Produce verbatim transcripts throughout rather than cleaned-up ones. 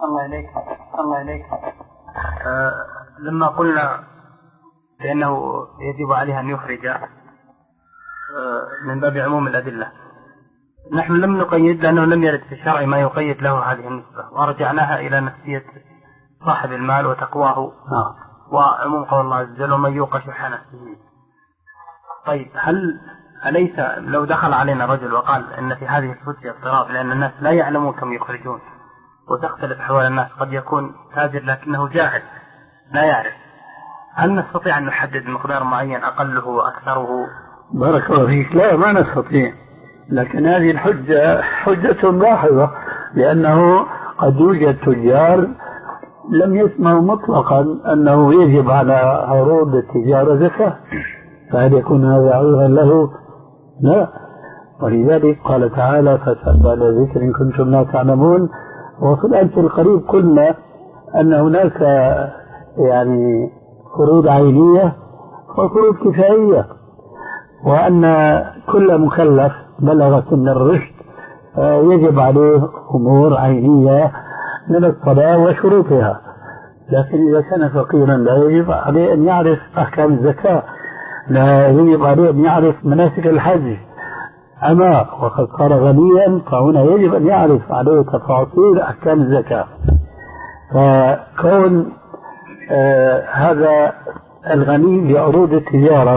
الله إليك الله إليك آه لما قلنا بأنه يجب عليه أن يخرج آه من باب عموم الأدلة، نحن لم نقيد لأنه لم يرد في الشرع ما يقيد له هذه النسبة، ورجعناها إلى نفسية صاحب المال وتقواه وعموم قول الله عز وجل ومن يوق شح نفسه. طيب هل أليس لو دخل علينا رجل وقال أن في هذه الفتية اضطراب لأن الناس لا يعلمون كم يخرجون وتختلف أحوال الناس، قد يكون تاجر لكنه جاهل لا يعرف، هل نستطيع أن نحدد مقدار معين أقله وأكثره؟ بارك الله فيك. لا ما نستطيع، لكن هذه الحجة حجة لاحظة، لأنه قد يوجد تجار لم يسمعوا مطلقا أنه يجب على عروض التجارة زكاة، فهل يكون هذا عذرا له؟ لا. ولذلك قال تعالى فاسألوا على ذكر إن كنتم لا تعلمون. وفي الأمس القريب قلنا أن هناك يعني فروض عينية وفروض كفائية، وأن كل مكلف بلغ سن الرشد يجب عليه أمور عينية من الصلاة وشروطها، لكن إذا كان فقيرا لا يجب عليه أن يعرف أحكام الزكاة، لا يجب عليه أن يعرف مناسك الحج. أما وقد صار غنيا فهنا يجب أن يعرف عليه تفاصيل أحكام الزكاة. فكون آه هذا الغني بعروض التجارة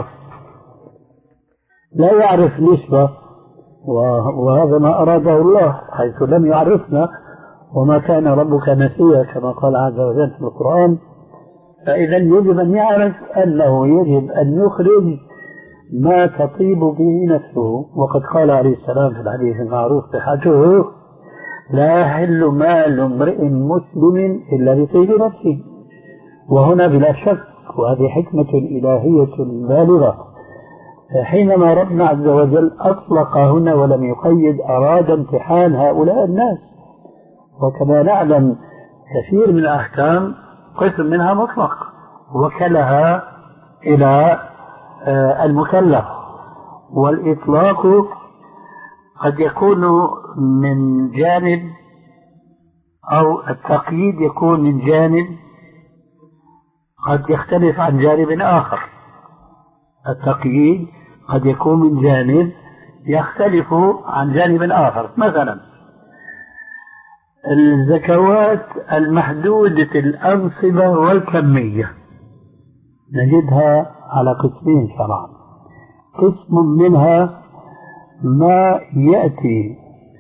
لا يعرف نسبة، وهذا ما أراده الله حيث لم يعرفنا وما كان ربك نسيا كما قال عز وجل في القرآن، فإذا يجب أن يعرف أنه يجب أن يخرج ما تطيب به نفسه. وقد قال عليه السلام في الحديث المعروف صحته لا يحل مال امرئ مسلم إلا بطيب نفسه. وهنا بلا شك وهذه حكمة إلهية بالغة، حينما ربنا عز وجل أطلق هنا ولم يقيد أراد امتحان هؤلاء الناس، وكما نعلم كثير من الأحكام قسم منها مطلق وكلها إلى المكلف، والإطلاق قد يكون من جانب أو التقييد يكون من جانب قد يختلف عن جانب آخر. التقييد قد يكون من جانب يختلف عن جانب آخر. مثلا الزكوات المحدودة الأنصبة والكمية نجدها على قسمين شرعا. قسم منها ما يأتي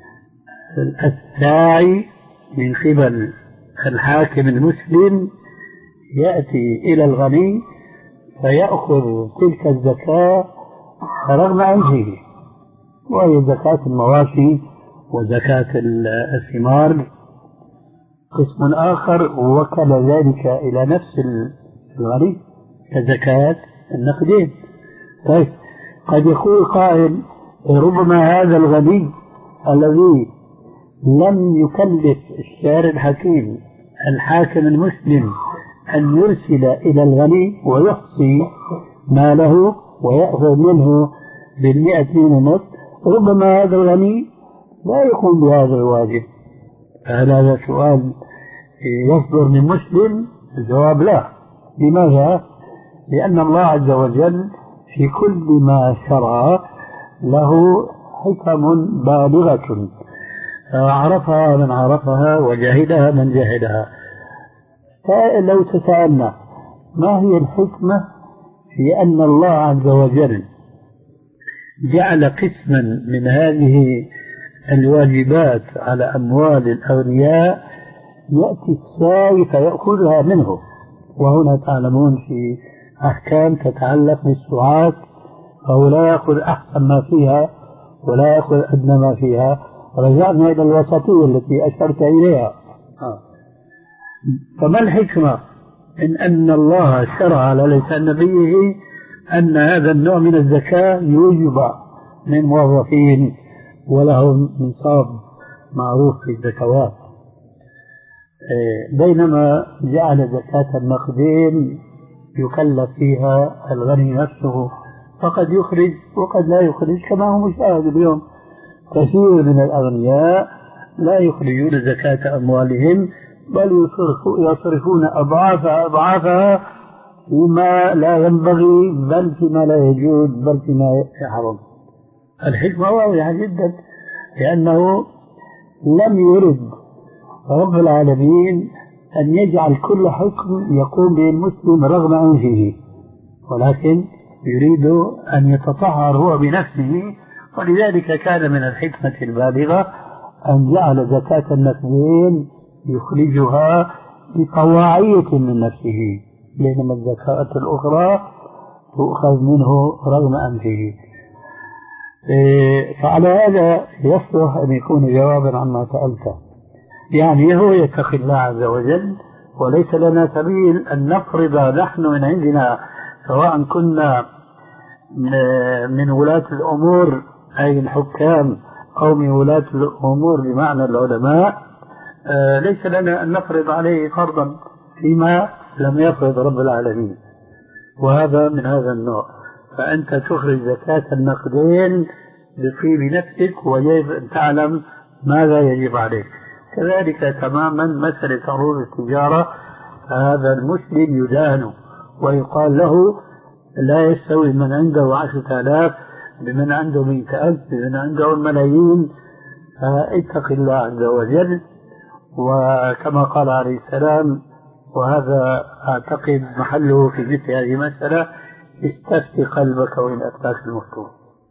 الساعي من قبل الحاكم المسلم يأتي إلى الغني فيأخذ تلك الزكاة رغم أنفه، وهي زكاة المواشي وزكاة الثمار. قسم آخر وكل ذلك إلى نفس الغني كزكاة النقدين. طيب قد يقول قائل ربما هذا الغني الذي لم يكلف الشارع الحكيم الحاكم المسلم أن يرسل إلى الغني ويحصي ماله ويأخذ منه بالمئة ونصف، ربما هذا الغني لا يقوم بهذا الواجب. هل هذا سؤال يصدر من مسلم؟ الجواب لا. لماذا؟ لأن الله عز وجل في كل ما شرع له حكم بالغة عرفها من عرفها وجهدها من جهدها. فلو تسألنا ما هي الحكمة في أن الله عز وجل جعل قسما من هذه الواجبات على أموال الأغنياء يأتي الساوي فيأخذها منه، وهنا تعلمون في أحكام تتعلق بالسعاة فهو لا يأخذ أحسن ما فيها ولا يأخذ أدنى ما فيها. رجعنا إلى الوسطية التي أشرت إليها. فما الحكمة إن أن الله شرع على لسان نبيه أن هذا النوع من الزكاة يوجب من موظفين ولهم نصاب معروف في الزكوات، بينما جعل زكاة النقدين يكلف فيها الغني نفسه، فقد يخرج وقد لا يخرج كما هو مشاهد اليوم. كثير من الأغنياء لا يخرجون زكاة أموالهم بل يصرفون أضعافها أضعافها فيما لا ينبغي، بل فيما لا يجوز، بل فيما يحرم. الحكمة واضحة جدا، لأنه لم يرد رب العالمين أن يجعل كل حكم يقوم به المسلم رغم أنفه، ولكن يريد أن يتطهر هو بنفسه. ولذلك كان من الحكمة البالغة أن جعل زكاة النقدين يخرجها بطواعية من نفسه، بينما الزكاة الأخرى تؤخذ منه رغم أنفه. فعلى هذا يصلح أن يكون جوابا عما سألته، يعني هو يتقي الله عز وجل، وليس لنا سبيل أن نفرض نحن من عندنا، سواء كنا من ولاة الأمور أي الحكام أو من ولاة الأمور بمعنى العلماء، ليس لنا أن نفرض عليه فرضا فيما لم يفرض رب العالمين، وهذا من هذا النوع. فأنت تخرج زكاة النقدين بطيب نفسك، ويجب أن تعلم ماذا يجب عليك. كذلك تماما مسألة عروض التجارة، هذا المسلم يدان ويقال له لا يستوي من عنده عشرة آلاف بمن عنده مئة ألف بمن عنده الملايين. فاتق الله عز وجل، وكما قال عليه السلام، وهذا أعتقد محله في مثل هذه المسألة: استفتي قلبك وإن أفتاك المفتون.